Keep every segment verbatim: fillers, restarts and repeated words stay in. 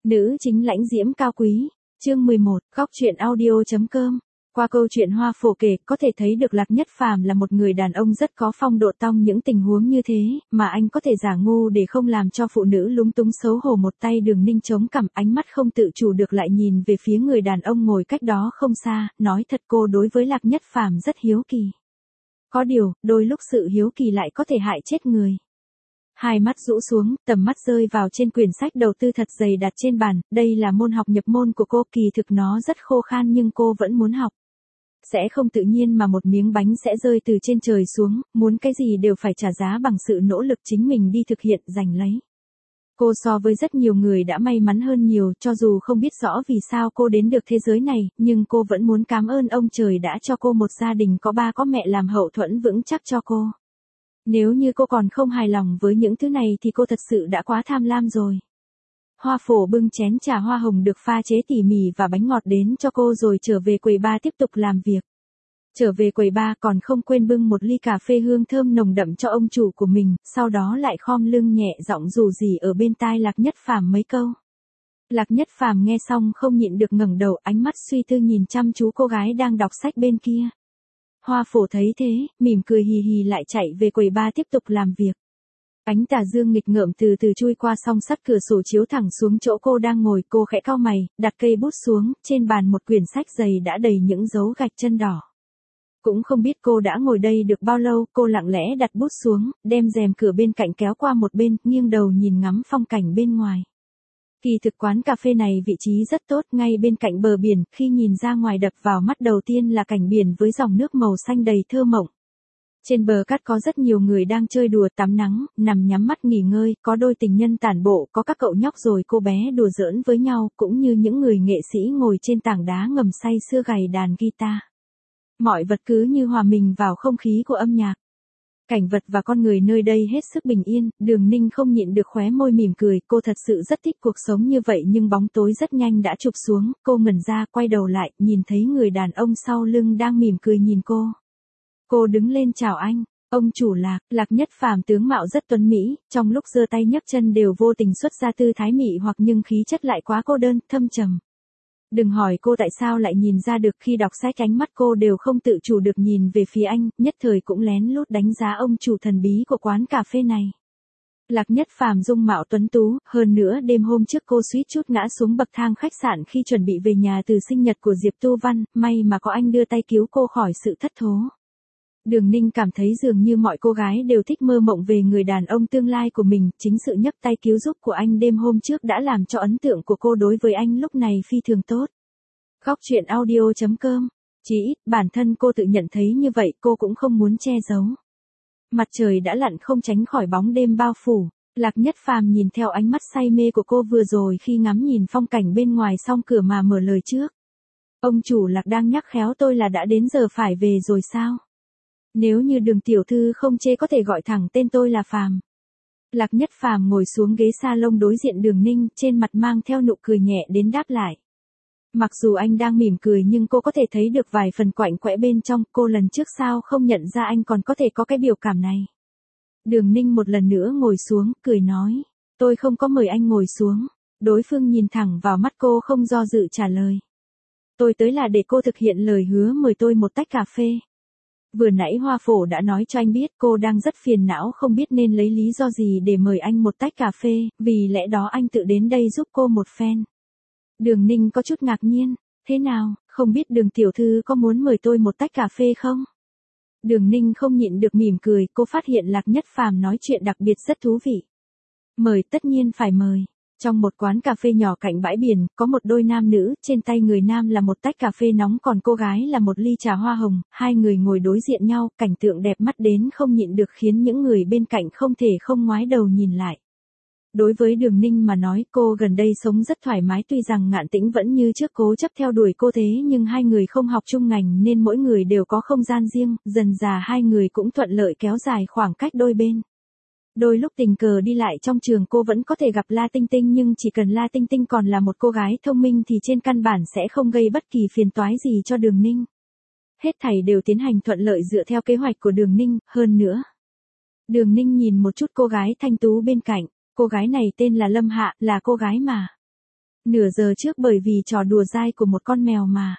Nữ chính lãnh diễm cao quý. Chương mười một, góc truyện audio.com. Qua câu chuyện Hoa Phổ kể, có thể thấy được Lạc Nhất Phàm là một người đàn ông rất có phong độ. Trong những tình huống như thế, mà anh có thể giả ngu để không làm cho phụ nữ lúng túng xấu hổ. Một tay Đường Ninh chống cằm, ánh mắt không tự chủ được lại nhìn về phía người đàn ông ngồi cách đó không xa, nói thật cô đối với Lạc Nhất Phàm rất hiếu kỳ. Có điều, đôi lúc sự hiếu kỳ lại có thể hại chết người. Hai mắt rũ xuống, tầm mắt rơi vào trên quyển sách đầu tư thật dày đặt trên bàn, đây là môn học nhập môn của cô, kỳ thực nó rất khô khan nhưng cô vẫn muốn học. Sẽ không tự nhiên mà một miếng bánh sẽ rơi từ trên trời xuống, muốn cái gì đều phải trả giá bằng sự nỗ lực chính mình đi thực hiện, giành lấy. Cô so với rất nhiều người đã may mắn hơn nhiều, cho dù không biết rõ vì sao cô đến được thế giới này, nhưng cô vẫn muốn cảm ơn ông trời đã cho cô một gia đình có ba có mẹ làm hậu thuẫn vững chắc cho cô. Nếu như cô còn không hài lòng với những thứ này thì cô thật sự đã quá tham lam rồi. Hoa Phổ bưng chén trà hoa hồng được pha chế tỉ mỉ và bánh ngọt đến cho cô rồi trở về quầy bar tiếp tục làm việc. Trở về quầy bar còn không quên bưng một ly cà phê hương thơm nồng đậm cho ông chủ của mình, sau đó lại khom lưng nhẹ giọng rủ rỉ ở bên tai Lạc Nhất Phàm mấy câu. Lạc Nhất Phàm nghe xong không nhịn được ngẩng đầu, ánh mắt suy tư nhìn chăm chú cô gái đang đọc sách bên kia. Hoa Phổ thấy thế, mỉm cười hì hì lại chạy về quầy bar tiếp tục làm việc. Ánh tà dương nghịch ngợm từ từ chui qua song sắt cửa sổ chiếu thẳng xuống chỗ cô đang ngồi, cô khẽ cau mày, đặt cây bút xuống, trên bàn một quyển sách dày đã đầy những dấu gạch chân đỏ. Cũng không biết cô đã ngồi đây được bao lâu, cô lặng lẽ đặt bút xuống, đem rèm cửa bên cạnh kéo qua một bên, nghiêng đầu nhìn ngắm phong cảnh bên ngoài. Kỳ thực quán cà phê này vị trí rất tốt, ngay bên cạnh bờ biển, khi nhìn ra ngoài đập vào mắt đầu tiên là cảnh biển với dòng nước màu xanh đầy thơ mộng. Trên bờ cát có rất nhiều người đang chơi đùa tắm nắng, nằm nhắm mắt nghỉ ngơi, có đôi tình nhân tản bộ, có các cậu nhóc rồi cô bé đùa giỡn với nhau, cũng như những người nghệ sĩ ngồi trên tảng đá ngầm say sưa gảy đàn guitar. Mọi vật cứ như hòa mình vào không khí của âm nhạc. Cảnh vật và con người nơi đây hết sức bình yên, Đường Ninh không nhịn được khóe môi mỉm cười, cô thật sự rất thích cuộc sống như vậy nhưng bóng tối rất nhanh đã chụp xuống, cô ngẩn ra quay đầu lại, nhìn thấy người đàn ông sau lưng đang mỉm cười nhìn cô. Cô đứng lên chào anh, ông chủ Lạc, Lạc Nhất Phàm tướng mạo rất tuấn mỹ, trong lúc giơ tay nhấc chân đều vô tình xuất ra tư thái mị hoặc nhưng khí chất lại quá cô đơn, thâm trầm. Đừng hỏi cô tại sao lại nhìn ra được, khi đọc sách ánh mắt cô đều không tự chủ được nhìn về phía anh, nhất thời cũng lén lút đánh giá ông chủ thần bí của quán cà phê này. Lạc Nhất Phàm dung mạo tuấn tú, hơn nữa đêm hôm trước cô suýt chút ngã xuống bậc thang khách sạn khi chuẩn bị về nhà từ sinh nhật của Diệp Tu Văn, may mà có anh đưa tay cứu cô khỏi sự thất thố. Đường Ninh cảm thấy dường như mọi cô gái đều thích mơ mộng về người đàn ông tương lai của mình, chính sự nhấc tay cứu giúp của anh đêm hôm trước đã làm cho ấn tượng của cô đối với anh lúc này phi thường tốt. Góc truyện audio.com. Chỉ ít, bản thân cô tự nhận thấy như vậy, cô cũng không muốn che giấu. Mặt trời đã lặn không tránh khỏi bóng đêm bao phủ. Lạc Nhất Phàm nhìn theo ánh mắt say mê của cô vừa rồi khi ngắm nhìn phong cảnh bên ngoài song cửa mà mở lời trước. Ông chủ Lạc đang nhắc khéo tôi là đã đến giờ phải về rồi sao? Nếu như Đường tiểu thư không chê có thể gọi thẳng tên tôi là Phàm. Lạc Nhất Phàm ngồi xuống ghế salon đối diện Đường Ninh, trên mặt mang theo nụ cười nhẹ đến đáp lại. Mặc dù anh đang mỉm cười nhưng cô có thể thấy được vài phần quạnh quẽ bên trong, cô lần trước sao không nhận ra anh còn có thể có cái biểu cảm này. Đường Ninh một lần nữa ngồi xuống, cười nói, tôi không có mời anh ngồi xuống. Đối phương nhìn thẳng vào mắt cô không do dự trả lời. Tôi tới là để cô thực hiện lời hứa mời tôi một tách cà phê. Vừa nãy Hoa Phổ đã nói cho anh biết cô đang rất phiền não không biết nên lấy lý do gì để mời anh một tách cà phê, vì lẽ đó anh tự đến đây giúp cô một phen. Đường Ninh có chút ngạc nhiên, thế nào, không biết Đường tiểu thư có muốn mời tôi một tách cà phê không? Đường Ninh không nhịn được mỉm cười, cô phát hiện Lạc Nhất Phàm nói chuyện đặc biệt rất thú vị. Mời, tất nhiên phải mời. Trong một quán cà phê nhỏ cạnh bãi biển, có một đôi nam nữ, trên tay người nam là một tách cà phê nóng còn cô gái là một ly trà hoa hồng, hai người ngồi đối diện nhau, cảnh tượng đẹp mắt đến không nhịn được khiến những người bên cạnh không thể không ngoái đầu nhìn lại. Đối với Đường Ninh mà nói, cô gần đây sống rất thoải mái, tuy rằng Ngạn Tĩnh vẫn như trước cố chấp theo đuổi cô thế nhưng hai người không học chung ngành nên mỗi người đều có không gian riêng, dần dà hai người cũng thuận lợi kéo dài khoảng cách đôi bên. Đôi lúc tình cờ đi lại trong trường cô vẫn có thể gặp La Tinh Tinh nhưng chỉ cần La Tinh Tinh còn là một cô gái thông minh thì trên căn bản sẽ không gây bất kỳ phiền toái gì cho Đường Ninh. Hết thảy đều tiến hành thuận lợi dựa theo kế hoạch của Đường Ninh, hơn nữa. Đường Ninh nhìn một chút cô gái thanh tú bên cạnh, cô gái này tên là Lâm Hạ, là cô gái mà Nửa giờ trước bởi vì trò đùa dai của một con mèo mà.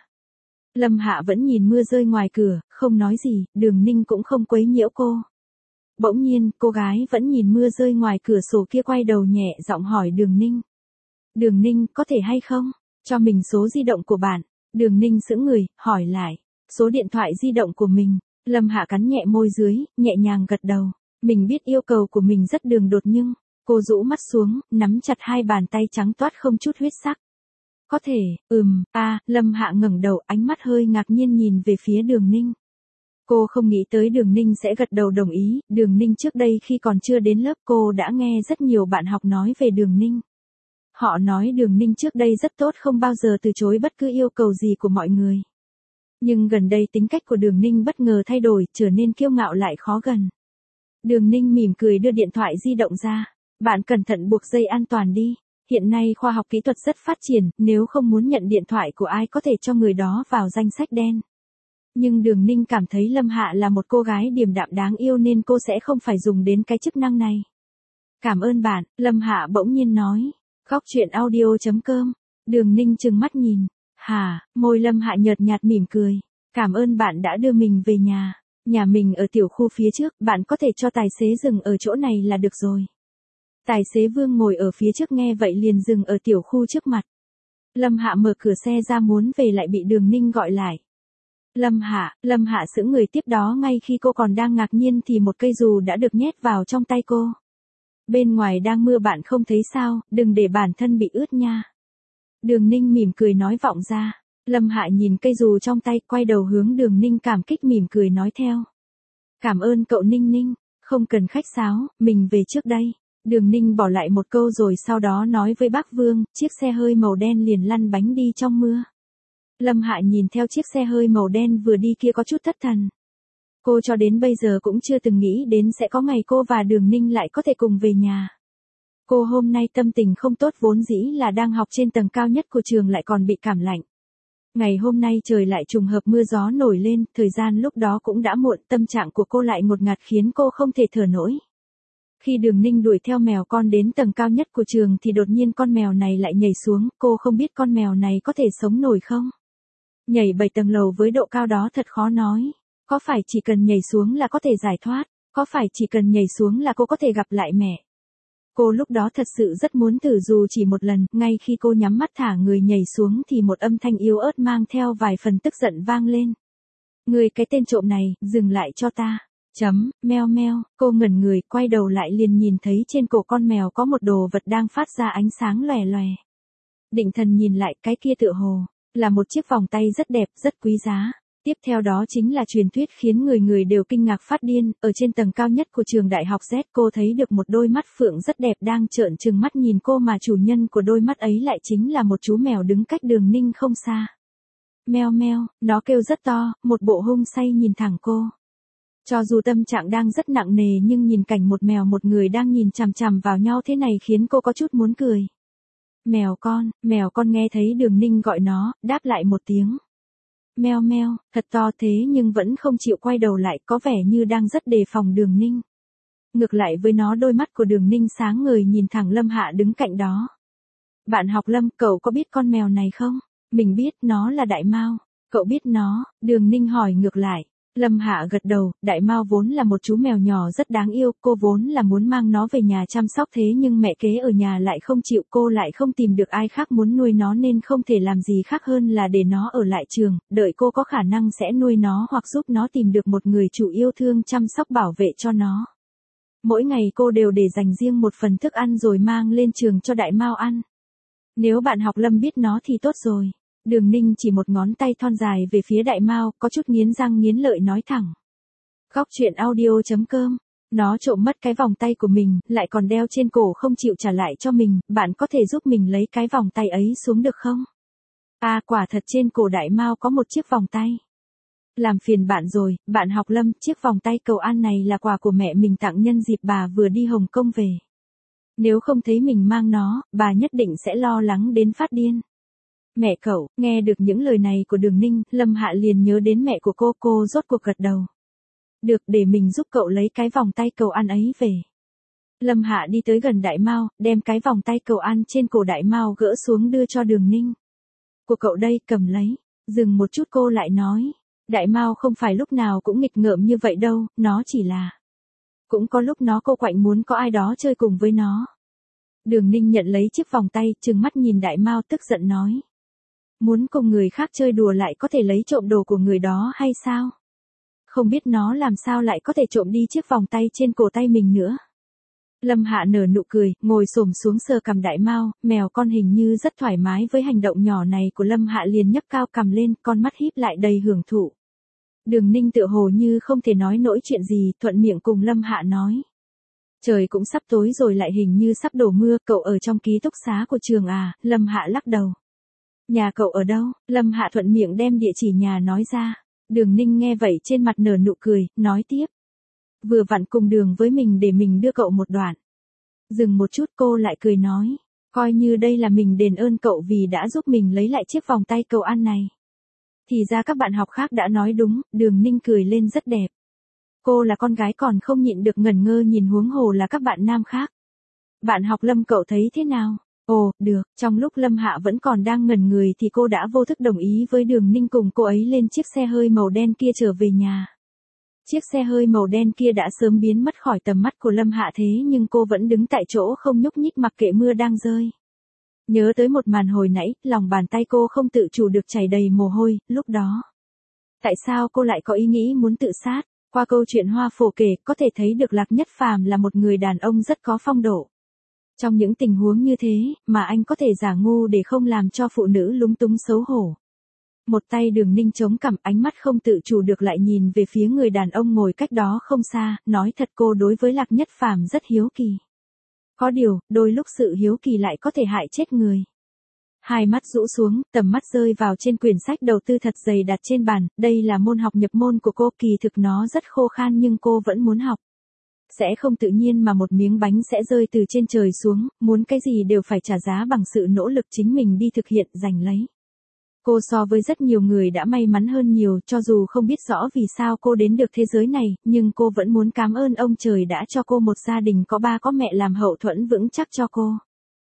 Lâm Hạ vẫn nhìn mưa rơi ngoài cửa, không nói gì, Đường Ninh cũng không quấy nhiễu cô. Bỗng nhiên, cô gái vẫn nhìn mưa rơi ngoài cửa sổ kia quay đầu nhẹ giọng hỏi Đường Ninh. Đường Ninh, có thể hay không? Cho mình số di động của bạn. Đường Ninh sững người, hỏi lại. Số điện thoại di động của mình. Lâm Hạ cắn nhẹ môi dưới, nhẹ nhàng gật đầu. Mình biết yêu cầu của mình rất đường đột nhưng, cô rũ mắt xuống, nắm chặt hai bàn tay trắng toát không chút huyết sắc. Có thể, ừm, a à, Lâm Hạ ngẩng đầu, ánh mắt hơi ngạc nhiên nhìn về phía Đường Ninh. Cô không nghĩ tới Đường Ninh sẽ gật đầu đồng ý, Đường Ninh trước đây khi còn chưa đến lớp cô đã nghe rất nhiều bạn học nói về Đường Ninh. Họ nói Đường Ninh trước đây rất tốt, không bao giờ từ chối bất cứ yêu cầu gì của mọi người. Nhưng gần đây tính cách của Đường Ninh bất ngờ thay đổi, trở nên kiêu ngạo lại khó gần. Đường Ninh mỉm cười đưa điện thoại di động ra. Bạn cẩn thận buộc dây an toàn đi. Hiện nay khoa học kỹ thuật rất phát triển, nếu không muốn nhận điện thoại của ai có thể cho người đó vào danh sách đen. Nhưng Đường Ninh cảm thấy Lâm Hạ là một cô gái điềm đạm đáng yêu nên cô sẽ không phải dùng đến cái chức năng này. Cảm ơn bạn, Lâm Hạ bỗng nhiên nói. Góc chuyện audio chấm com. Đường Ninh trừng mắt nhìn. Hả, môi Lâm Hạ nhợt nhạt mỉm cười. Cảm ơn bạn đã đưa mình về nhà. Nhà mình ở tiểu khu phía trước, bạn có thể cho tài xế dừng ở chỗ này là được rồi. Tài xế Vương ngồi ở phía trước nghe vậy liền dừng ở tiểu khu trước mặt. Lâm Hạ mở cửa xe ra muốn về lại bị Đường Ninh gọi lại. Lâm Hạ, Lâm Hạ sững người, tiếp đó ngay khi cô còn đang ngạc nhiên thì một cây dù đã được nhét vào trong tay cô. Bên ngoài đang mưa bạn không thấy sao, đừng để bản thân bị ướt nha. Đường Ninh mỉm cười nói vọng ra. Lâm Hạ nhìn cây dù trong tay, quay đầu hướng Đường Ninh cảm kích mỉm cười nói theo. Cảm ơn cậu Ninh Ninh, không cần khách sáo, mình về trước đây. Đường Ninh bỏ lại một câu rồi sau đó nói với bác Vương, chiếc xe hơi màu đen liền lăn bánh đi trong mưa. Lâm Hạ nhìn theo chiếc xe hơi màu đen vừa đi kia có chút thất thần. Cô cho đến bây giờ cũng chưa từng nghĩ đến sẽ có ngày cô và Đường Ninh lại có thể cùng về nhà. Cô hôm nay tâm tình không tốt, vốn dĩ là đang học trên tầng cao nhất của trường lại còn bị cảm lạnh. Ngày hôm nay trời lại trùng hợp mưa gió nổi lên, thời gian lúc đó cũng đã muộn, tâm trạng của cô lại ngột ngạt khiến cô không thể thở nổi. Khi Đường Ninh đuổi theo mèo con đến tầng cao nhất của trường thì đột nhiên con mèo này lại nhảy xuống, cô không biết con mèo này có thể sống nổi không? Nhảy bảy tầng lầu với độ cao đó thật khó nói. Có phải chỉ cần nhảy xuống là có thể giải thoát? Có phải chỉ cần nhảy xuống là cô có thể gặp lại mẹ? Cô lúc đó thật sự rất muốn thử dù chỉ một lần, ngay khi cô nhắm mắt thả người nhảy xuống thì một âm thanh yếu ớt mang theo vài phần tức giận vang lên. Người cái tên trộm này, dừng lại cho ta. Chấm, meo meo, cô ngẩn người, quay đầu lại liền nhìn thấy trên cổ con mèo có một đồ vật đang phát ra ánh sáng lòe lòe. Định thần nhìn lại, cái kia tựa hồ là một chiếc vòng tay rất đẹp, rất quý giá. Tiếp theo đó chính là truyền thuyết khiến người người đều kinh ngạc phát điên, ở trên tầng cao nhất của trường đại học Z cô thấy được một đôi mắt phượng rất đẹp đang trợn trừng mắt nhìn cô mà chủ nhân của đôi mắt ấy lại chính là một chú mèo đứng cách Đường Ninh không xa. Meo meo, nó kêu rất to, một bộ hung say nhìn thẳng cô. Cho dù tâm trạng đang rất nặng nề nhưng nhìn cảnh một mèo một người đang nhìn chằm chằm vào nhau thế này khiến cô có chút muốn cười. Mèo con, mèo con nghe thấy Đường Ninh gọi nó, đáp lại một tiếng. Meo meo, thật to thế nhưng vẫn không chịu quay đầu lại, có vẻ như đang rất đề phòng Đường Ninh. Ngược lại với nó, đôi mắt của Đường Ninh sáng ngời nhìn thẳng Lâm Hạ đứng cạnh đó. Bạn học Lâm, cậu có biết con mèo này không? Mình biết, nó là Đại Mao. Cậu biết nó? Đường Ninh hỏi ngược lại. Lâm Hạ gật đầu, Đại Mao vốn là một chú mèo nhỏ rất đáng yêu, cô vốn là muốn mang nó về nhà chăm sóc thế nhưng mẹ kế ở nhà lại không chịu, cô lại không tìm được ai khác muốn nuôi nó nên không thể làm gì khác hơn là để nó ở lại trường, đợi cô có khả năng sẽ nuôi nó hoặc giúp nó tìm được một người chủ yêu thương chăm sóc bảo vệ cho nó. Mỗi ngày cô đều để dành riêng một phần thức ăn rồi mang lên trường cho Đại Mao ăn. Nếu bạn học Lâm biết nó thì tốt rồi. Đường Ninh chỉ một ngón tay thon dài về phía Đại Mao, có chút nghiến răng nghiến lợi nói thẳng. Góc chuyện audio chấm com. Nó trộm mất cái vòng tay của mình, lại còn đeo trên cổ không chịu trả lại cho mình, bạn có thể giúp mình lấy cái vòng tay ấy xuống được không? À, quả thật trên cổ Đại Mao có một chiếc vòng tay. Làm phiền bạn rồi, bạn học Lâm, chiếc vòng tay cầu an này là quà của mẹ mình tặng nhân dịp bà vừa đi Hồng Kông về. Nếu không thấy mình mang nó, bà nhất định sẽ lo lắng đến phát điên. Mẹ cậu, nghe được những lời này của Đường Ninh, Lâm Hạ liền nhớ đến mẹ của cô, cô rốt cuộc gật đầu. Được, để mình giúp cậu lấy cái vòng tay cầu an ấy về. Lâm Hạ đi tới gần Đại Mao, đem cái vòng tay cầu ăn trên cổ Đại Mao gỡ xuống đưa cho Đường Ninh. Của cậu đây, cầm lấy. Dừng một chút cô lại nói. Đại Mao không phải lúc nào cũng nghịch ngợm như vậy đâu, nó chỉ là. Cũng có lúc nó cô quạnh muốn có ai đó chơi cùng với nó. Đường Ninh nhận lấy chiếc vòng tay, trừng mắt nhìn Đại Mao tức giận nói. Muốn cùng người khác chơi đùa lại có thể lấy trộm đồ của người đó hay sao? Không biết nó làm sao lại có thể trộm đi chiếc vòng tay trên cổ tay mình nữa. Lâm Hạ nở nụ cười, ngồi xổm xuống sờ cằm Đại Mao, mèo con hình như rất thoải mái với hành động nhỏ này của Lâm Hạ liền nhấc cao cằm lên, con mắt híp lại đầy hưởng thụ. Đường Ninh tựa hồ như không thể nói nổi chuyện gì, thuận miệng cùng Lâm Hạ nói. Trời cũng sắp tối rồi lại hình như sắp đổ mưa, cậu ở trong ký túc xá của trường à, Lâm Hạ lắc đầu. Nhà cậu ở đâu? Lâm Hạ thuận miệng đem địa chỉ nhà nói ra. Đường Ninh nghe vậy trên mặt nở nụ cười, nói tiếp. Vừa vặn cùng đường với mình để mình đưa cậu một đoạn. Dừng một chút cô lại cười nói. Coi như đây là mình đền ơn cậu vì đã giúp mình lấy lại chiếc vòng tay cầu ăn này. Thì ra các bạn học khác đã nói đúng, Đường Ninh cười lên rất đẹp. Cô là con gái còn không nhịn được ngẩn ngơ nhìn huống hồ là các bạn nam khác. Bạn học Lâm cậu thấy thế nào? Ồ, được, trong lúc Lâm Hạ vẫn còn đang ngẩn người thì cô đã vô thức đồng ý với Đường Ninh cùng cô ấy lên chiếc xe hơi màu đen kia trở về nhà. Chiếc xe hơi màu đen kia đã sớm biến mất khỏi tầm mắt của Lâm Hạ thế nhưng cô vẫn đứng tại chỗ không nhúc nhích mặc kệ mưa đang rơi. Nhớ tới một màn hồi nãy, lòng bàn tay cô không tự chủ được chảy đầy mồ hôi, lúc đó. Tại sao cô lại có ý nghĩ muốn tự sát? Qua câu chuyện Hoa Phổ kể, có thể thấy được Lạc Nhất Phàm là một người đàn ông rất có phong độ. Trong những tình huống như thế, mà anh có thể giả ngu để không làm cho phụ nữ lúng túng xấu hổ. Một tay Đường Ninh chống cằm, ánh mắt không tự chủ được lại nhìn về phía người đàn ông ngồi cách đó không xa, nói thật cô đối với Lạc Nhất Phàm rất hiếu kỳ. Có điều, đôi lúc sự hiếu kỳ lại có thể hại chết người. Hai mắt rũ xuống, tầm mắt rơi vào trên quyển sách đầu tư thật dày đặt trên bàn, đây là môn học nhập môn của cô, kỳ thực nó rất khô khan nhưng cô vẫn muốn học. Sẽ không tự nhiên mà một miếng bánh sẽ rơi từ trên trời xuống, muốn cái gì đều phải trả giá bằng sự nỗ lực chính mình đi thực hiện giành lấy. Cô so với rất nhiều người đã may mắn hơn nhiều, cho dù không biết rõ vì sao cô đến được thế giới này, nhưng cô vẫn muốn cảm ơn ông trời đã cho cô một gia đình có ba có mẹ làm hậu thuẫn vững chắc cho cô.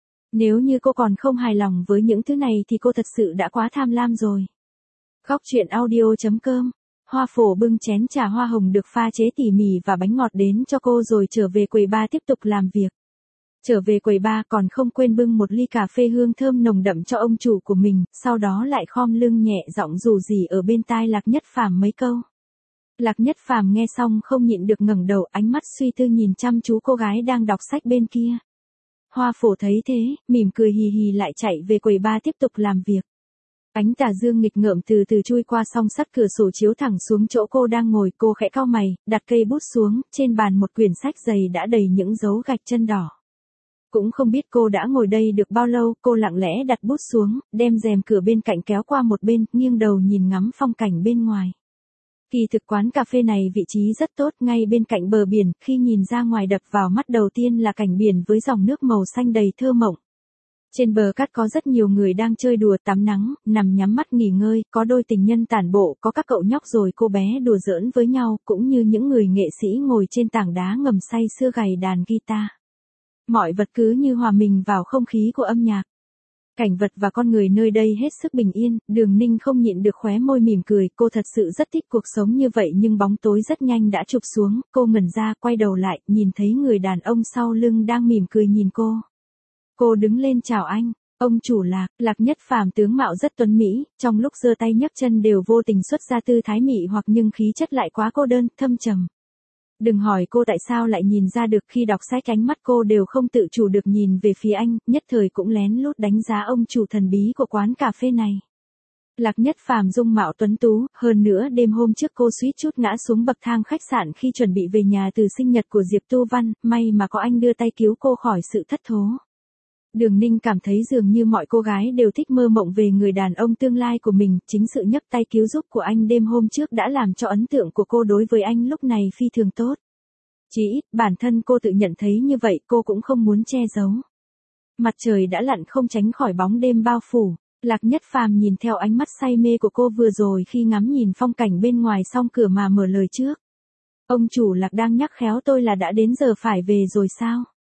Nếu như cô còn không hài lòng với những thứ này thì cô thật sự đã quá tham lam rồi. Góc truyện audio chấm com. Hoa Phổ bưng chén trà hoa hồng được pha chế tỉ mỉ và bánh ngọt đến cho cô rồi trở về quầy bar tiếp tục làm việc. Trở về quầy bar còn không quên bưng một ly cà phê hương thơm nồng đậm cho ông chủ của mình, sau đó lại khom lưng nhẹ giọng rủ rỉ ở bên tai Lạc Nhất Phàm mấy câu. Lạc Nhất Phàm nghe xong không nhịn được ngẩng đầu, ánh mắt suy tư nhìn chăm chú cô gái đang đọc sách bên kia. Hoa Phổ thấy thế, mỉm cười hì hì lại chạy về quầy bar tiếp tục làm việc. Ánh tà dương nghịch ngợm từ từ chui qua song sắt cửa sổ chiếu thẳng xuống chỗ cô đang ngồi, cô khẽ cau mày, đặt cây bút xuống, trên bàn một quyển sách dày đã đầy những dấu gạch chân đỏ. Cũng không biết cô đã ngồi đây được bao lâu, cô lặng lẽ đặt bút xuống, đem rèm cửa bên cạnh kéo qua một bên, nghiêng đầu nhìn ngắm phong cảnh bên ngoài. Kỳ thực quán cà phê này vị trí rất tốt, ngay bên cạnh bờ biển, khi nhìn ra ngoài đập vào mắt đầu tiên là cảnh biển với dòng nước màu xanh đầy thơ mộng. Trên bờ cát có rất nhiều người đang chơi đùa tắm nắng, nằm nhắm mắt nghỉ ngơi, có đôi tình nhân tản bộ, có các cậu nhóc rồi cô bé đùa giỡn với nhau, cũng như những người nghệ sĩ ngồi trên tảng đá ngầm say sưa gảy đàn guitar. Mọi vật cứ như hòa mình vào không khí của âm nhạc. Cảnh vật và con người nơi đây hết sức bình yên, Đường Ninh không nhịn được khóe môi mỉm cười, cô thật sự rất thích cuộc sống như vậy nhưng bóng tối rất nhanh đã chụp xuống, cô ngẩn ra, quay đầu lại, nhìn thấy người đàn ông sau lưng đang mỉm cười nhìn cô. Cô đứng lên chào anh, ông chủ Lạc, Lạc Nhất Phàm tướng mạo rất tuấn mỹ, trong lúc giơ tay nhấc chân đều vô tình xuất ra tư thái mị hoặc nhưng khí chất lại quá cô đơn, thâm trầm. Đừng hỏi cô tại sao lại nhìn ra được, khi đọc sách ánh mắt cô đều không tự chủ được nhìn về phía anh, nhất thời cũng lén lút đánh giá ông chủ thần bí của quán cà phê này. Lạc Nhất Phàm dung mạo tuấn tú, hơn nữa đêm hôm trước cô suýt chút ngã xuống bậc thang khách sạn khi chuẩn bị về nhà từ sinh nhật của Diệp Tu Văn, may mà có anh đưa tay cứu cô khỏi sự thất thố. Đường Ninh cảm thấy dường như mọi cô gái đều thích mơ mộng về người đàn ông tương lai của mình, chính sự nhấc tay cứu giúp của anh đêm hôm trước đã làm cho ấn tượng của cô đối với anh lúc này phi thường tốt. Chỉ ít, bản thân cô tự nhận thấy như vậy, cô cũng không muốn che giấu. Mặt trời đã lặn không tránh khỏi bóng đêm bao phủ, Lạc Nhất Phàm nhìn theo ánh mắt say mê của cô vừa rồi khi ngắm nhìn phong cảnh bên ngoài song cửa mà mở lời trước. Ông chủ Lạc đang nhắc khéo tôi là đã đến giờ phải về rồi sao?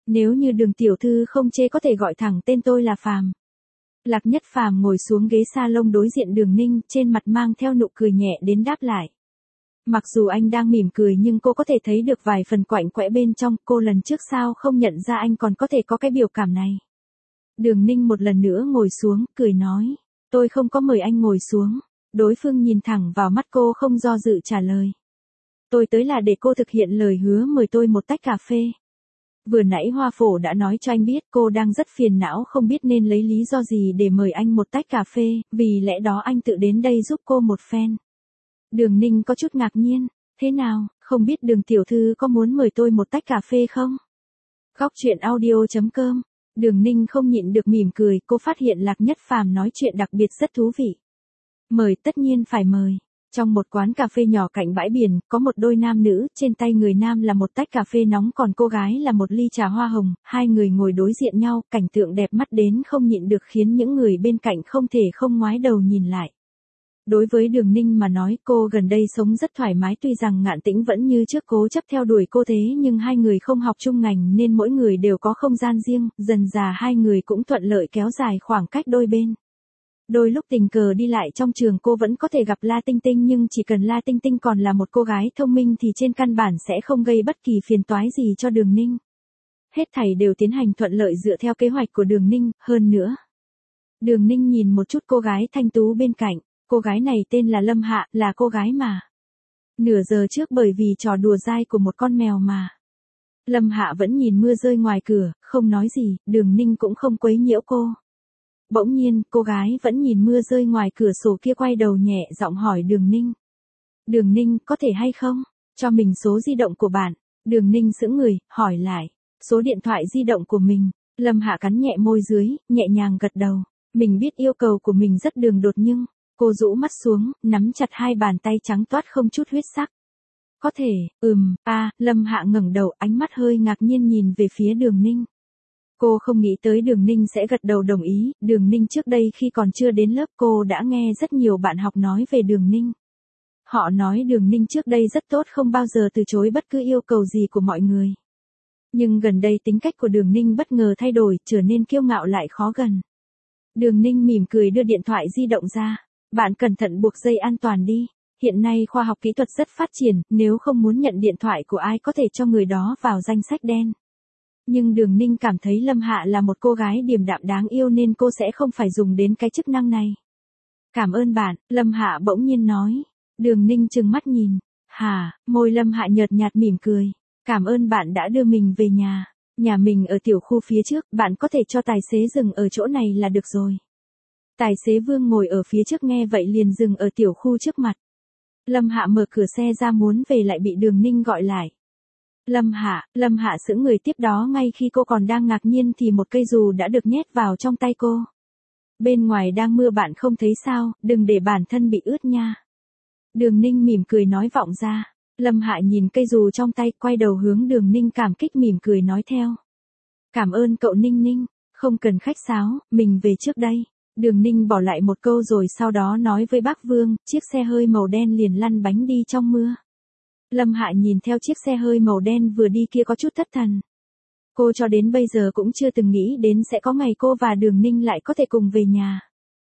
Nếu như Đường tiểu thư không chê có thể gọi thẳng tên tôi là Phàm. Lạc Nhất Phàm ngồi xuống ghế salon đối diện Đường Ninh, trên mặt mang theo nụ cười nhẹ đến đáp lại. Mặc dù anh đang mỉm cười nhưng cô có thể thấy được vài phần quạnh quẽ bên trong, cô lần trước sao không nhận ra anh còn có thể có cái biểu cảm này. Đường Ninh một lần nữa ngồi xuống, cười nói, tôi không có mời anh ngồi xuống. Đối phương nhìn thẳng vào mắt cô không do dự trả lời. Tôi tới là để cô thực hiện lời hứa mời tôi một tách cà phê. Vừa nãy Hoa Phổ đã nói cho anh biết cô đang rất phiền não không biết nên lấy lý do gì để mời anh một tách cà phê, vì lẽ đó anh tự đến đây giúp cô một phen. Đường Ninh có chút ngạc nhiên, thế nào, không biết Đường tiểu thư có muốn mời tôi một tách cà phê không? Góc truyện audio chấm com. Đường Ninh không nhịn được mỉm cười, cô phát hiện Lạc Nhất Phàm nói chuyện đặc biệt rất thú vị. Mời, tất nhiên phải mời. Trong một quán cà phê nhỏ cạnh bãi biển, có một đôi nam nữ, trên tay người nam là một tách cà phê nóng còn cô gái là một ly trà hoa hồng, hai người ngồi đối diện nhau, cảnh tượng đẹp mắt đến không nhịn được khiến những người bên cạnh không thể không ngoái đầu nhìn lại. Đối với Đường Ninh mà nói, cô gần đây sống rất thoải mái, tuy rằng Ngạn Tĩnh vẫn như trước cố chấp theo đuổi cô thế nhưng hai người không học chung ngành nên mỗi người đều có không gian riêng, dần dà hai người cũng thuận lợi kéo dài khoảng cách đôi bên. Đôi lúc tình cờ đi lại trong trường cô vẫn có thể gặp La Tinh Tinh nhưng chỉ cần La Tinh Tinh còn là một cô gái thông minh thì trên căn bản sẽ không gây bất kỳ phiền toái gì cho Đường Ninh. Hết thảy đều tiến hành thuận lợi dựa theo kế hoạch của Đường Ninh, hơn nữa. Đường Ninh nhìn một chút cô gái thanh tú bên cạnh, cô gái này tên là Lâm Hạ, là cô gái mà. Nửa giờ trước bởi vì trò đùa dai của một con mèo mà. Lâm Hạ vẫn nhìn mưa rơi ngoài cửa, không nói gì, Đường Ninh cũng không quấy nhiễu cô. Bỗng nhiên, cô gái vẫn nhìn mưa rơi ngoài cửa sổ kia quay đầu nhẹ giọng hỏi Đường Ninh. Đường Ninh, có thể hay không? Cho mình số di động của bạn. Đường Ninh sững người, hỏi lại. Số điện thoại di động của mình. Lâm Hạ cắn nhẹ môi dưới, nhẹ nhàng gật đầu. Mình biết yêu cầu của mình rất đường đột nhưng, cô rũ mắt xuống, nắm chặt hai bàn tay trắng toát không chút huyết sắc. Có thể, ừm, a, à, Lâm Hạ ngẩng đầu, ánh mắt hơi ngạc nhiên nhìn về phía Đường Ninh. Cô không nghĩ tới Đường Ninh sẽ gật đầu đồng ý, Đường Ninh trước đây khi còn chưa đến lớp cô đã nghe rất nhiều bạn học nói về Đường Ninh. Họ nói Đường Ninh trước đây rất tốt không bao giờ từ chối bất cứ yêu cầu gì của mọi người. Nhưng gần đây tính cách của Đường Ninh bất ngờ thay đổi, trở nên kiêu ngạo lại khó gần. Đường Ninh mỉm cười đưa điện thoại di động ra. Bạn cẩn thận buộc dây an toàn đi. Hiện nay khoa học kỹ thuật rất phát triển, nếu không muốn nhận điện thoại của ai có thể cho người đó vào danh sách đen. Nhưng Đường Ninh cảm thấy Lâm Hạ là một cô gái điềm đạm đáng yêu nên cô sẽ không phải dùng đến cái chức năng này. Cảm ơn bạn, Lâm Hạ bỗng nhiên nói. Đường Ninh trừng mắt nhìn. Hả, môi Lâm Hạ nhợt nhạt mỉm cười. Cảm ơn bạn đã đưa mình về nhà. Nhà mình ở tiểu khu phía trước, bạn có thể cho tài xế dừng ở chỗ này là được rồi. Tài xế Vương ngồi ở phía trước nghe vậy liền dừng ở tiểu khu trước mặt. Lâm Hạ mở cửa xe ra muốn về lại bị Đường Ninh gọi lại. Lâm Hạ, Lâm Hạ sững người tiếp đó ngay khi cô còn đang ngạc nhiên thì một cây dù đã được nhét vào trong tay cô. Bên ngoài đang mưa bạn không thấy sao, đừng để bản thân bị ướt nha. Đường Ninh mỉm cười nói vọng ra. Lâm Hạ nhìn cây dù trong tay quay đầu hướng Đường Ninh cảm kích mỉm cười nói theo. Cảm ơn cậu Ninh Ninh, không cần khách sáo, mình về trước đây. Đường Ninh bỏ lại một câu rồi sau đó nói với bác Vương, chiếc xe hơi màu đen liền lăn bánh đi trong mưa. Lâm Hạ nhìn theo chiếc xe hơi màu đen vừa đi kia có chút thất thần. Cô cho đến bây giờ cũng chưa từng nghĩ đến sẽ có ngày cô và Đường Ninh lại có thể cùng về nhà.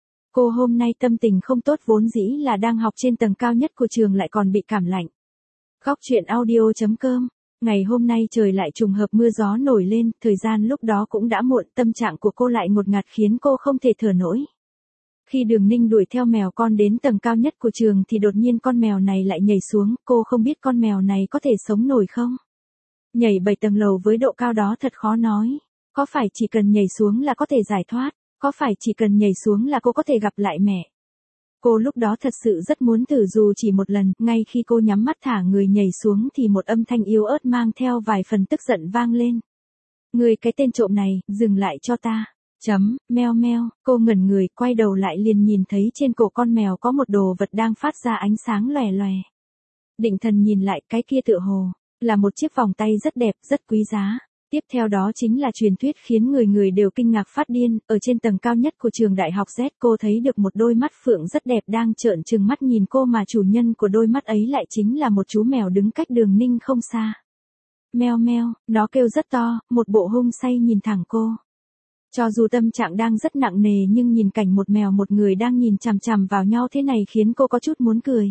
Cô hôm nay tâm tình không tốt vốn dĩ là đang học trên tầng cao nhất của trường lại còn bị cảm lạnh. Góc truyện audio chấm com. Ngày hôm nay trời lại trùng hợp mưa gió nổi lên, thời gian lúc đó cũng đã muộn, tâm trạng của cô lại ngột ngạt khiến cô không thể thở nổi. Khi Đường Ninh đuổi theo mèo con đến tầng cao nhất của trường thì đột nhiên con mèo này lại nhảy xuống, cô không biết con mèo này có thể sống nổi không? Nhảy bảy tầng lầu với độ cao đó thật khó nói. Có phải chỉ cần nhảy xuống là có thể giải thoát? Có phải chỉ cần nhảy xuống là cô có thể gặp lại mẹ? Cô lúc đó thật sự rất muốn thử dù chỉ một lần, ngay khi cô nhắm mắt thả người nhảy xuống thì một âm thanh yếu ớt mang theo vài phần tức giận vang lên. Người cái tên trộm này, dừng lại cho ta. Chấm, meo meo, cô ngẩn người, quay đầu lại liền nhìn thấy trên cổ con mèo có một đồ vật đang phát ra ánh sáng lòe lòe. Định thần nhìn lại, cái kia tựa hồ là một chiếc vòng tay rất đẹp, rất quý giá. Tiếp theo đó chính là truyền thuyết khiến người người đều kinh ngạc phát điên, ở trên tầng cao nhất của trường đại học Z cô thấy được một đôi mắt phượng rất đẹp đang trợn trừng mắt nhìn cô mà chủ nhân của đôi mắt ấy lại chính là một chú mèo đứng cách Đường Ninh không xa. Meo meo, nó kêu rất to, một bộ hung say nhìn thẳng cô. Cho dù tâm trạng đang rất nặng nề nhưng nhìn cảnh một mèo một người đang nhìn chằm chằm vào nhau thế này khiến cô có chút muốn cười.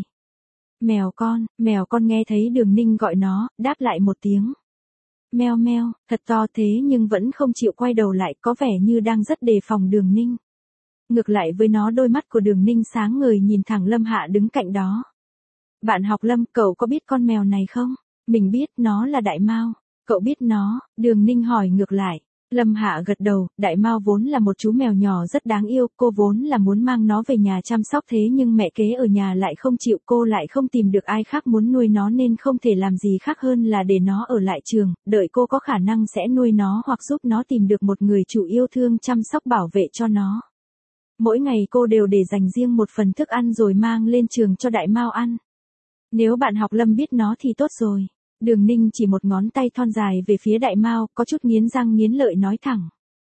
Mèo con, mèo con nghe thấy Đường Ninh gọi nó, đáp lại một tiếng. Meo meo, thật to thế nhưng vẫn không chịu quay đầu lại, có vẻ như đang rất đề phòng Đường Ninh. Ngược lại với nó, đôi mắt của Đường Ninh sáng ngời nhìn thẳng Lâm Hạ đứng cạnh đó. Bạn học Lâm, cậu có biết con mèo này không? Mình biết, nó là Đại Mao. Cậu biết nó? Đường Ninh hỏi ngược lại. Lâm Hạ gật đầu, Đại Mao vốn là một chú mèo nhỏ rất đáng yêu, cô vốn là muốn mang nó về nhà chăm sóc thế nhưng mẹ kế ở nhà lại không chịu, cô lại không tìm được ai khác muốn nuôi nó nên không thể làm gì khác hơn là để nó ở lại trường, đợi cô có khả năng sẽ nuôi nó hoặc giúp nó tìm được một người chủ yêu thương chăm sóc bảo vệ cho nó. Mỗi ngày cô đều để dành riêng một phần thức ăn rồi mang lên trường cho Đại Mao ăn. Nếu bạn học Lâm biết nó thì tốt rồi. Đường Ninh chỉ một ngón tay thon dài về phía Đại Mao, có chút nghiến răng nghiến lợi nói thẳng.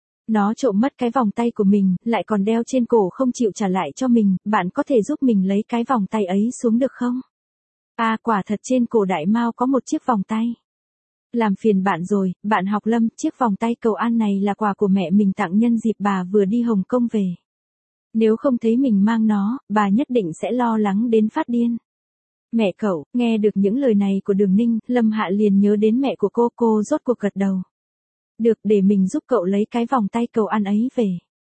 Nó trộm mất cái vòng tay của mình, lại còn đeo trên cổ không chịu trả lại cho mình, bạn có thể giúp mình lấy cái vòng tay ấy xuống được không? À, quả thật trên cổ Đại Mao có một chiếc vòng tay. Làm phiền bạn rồi, bạn học Lâm, chiếc vòng tay cầu an này là quà của mẹ mình tặng nhân dịp bà vừa đi Hồng Kông về. Nếu không thấy mình mang nó, bà nhất định sẽ lo lắng đến phát điên. Mẹ cậu, nghe được những lời này của Đường Ninh, Lâm Hạ liền nhớ đến mẹ của cô, cô rốt cuộc gật đầu. Được, để mình giúp cậu lấy cái vòng tay cầu an ấy về.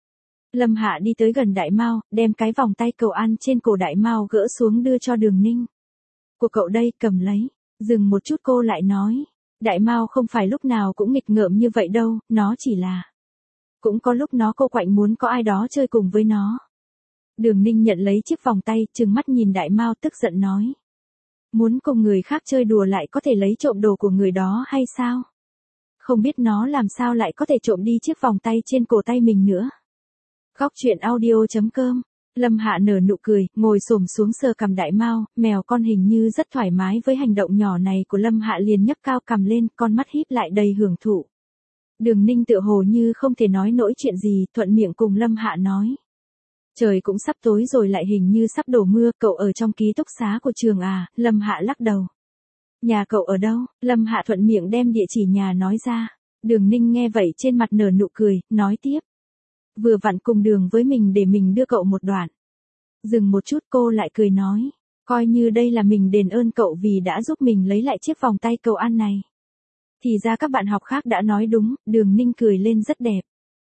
Lâm Hạ đi tới gần Đại Mao, đem cái vòng tay cầu an trên cổ Đại Mao gỡ xuống đưa cho Đường Ninh. Của cậu đây, cầm lấy. Dừng một chút cô lại nói. Đại Mao không phải lúc nào cũng nghịch ngợm như vậy đâu, nó chỉ là... Cũng có lúc nó cô quạnh muốn có ai đó chơi cùng với nó. Đường Ninh nhận lấy chiếc vòng tay, trừng mắt nhìn Đại Mao tức giận nói. Muốn cùng người khác chơi đùa lại có thể lấy trộm đồ của người đó hay sao? Không biết nó làm sao lại có thể trộm đi chiếc vòng tay trên cổ tay mình nữa. Góc truyện audio chấm com. Lâm Hạ nở nụ cười, ngồi xổm xuống sờ cằm Đại Mao, mèo con hình như rất thoải mái với hành động nhỏ này của Lâm Hạ liền nhấc cao cằm lên, con mắt híp lại đầy hưởng thụ. Đường Ninh tựa hồ như không thể nói nổi chuyện gì, thuận miệng cùng Lâm Hạ nói. Trời cũng sắp tối rồi, lại hình như sắp đổ mưa, cậu ở trong ký túc xá của trường à? Lâm Hạ lắc đầu. Nhà cậu ở đâu? Lâm Hạ thuận miệng đem địa chỉ nhà nói ra. Đường Ninh nghe vậy trên mặt nở nụ cười, nói tiếp. Vừa vặn cùng đường với mình để mình đưa cậu một đoạn. Dừng một chút cô lại cười nói. Coi như đây là mình đền ơn cậu vì đã giúp mình lấy lại chiếc vòng tay cầu an này. Thì ra các bạn học khác đã nói đúng, Đường Ninh cười lên rất đẹp.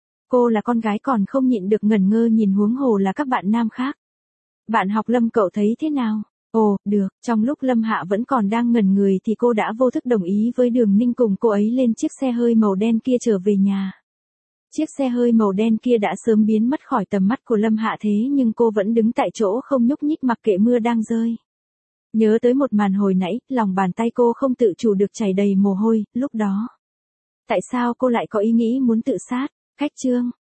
Cô là con gái còn không nhịn được ngẩn ngơ nhìn, huống hồ là các bạn nam khác. Bạn học Lâm cậu thấy thế nào? Ồ, được, trong lúc Lâm Hạ vẫn còn đang ngẩn người thì cô đã vô thức đồng ý với Đường Ninh cùng cô ấy lên chiếc xe hơi màu đen kia trở về nhà. Chiếc xe hơi màu đen kia đã sớm biến mất khỏi tầm mắt của Lâm Hạ thế nhưng cô vẫn đứng tại chỗ không nhúc nhích mặc kệ mưa đang rơi. Nhớ tới một màn hồi nãy, lòng bàn tay cô không tự chủ được chảy đầy mồ hôi, lúc đó. Tại sao cô lại có ý nghĩ muốn tự sát? Khách chương.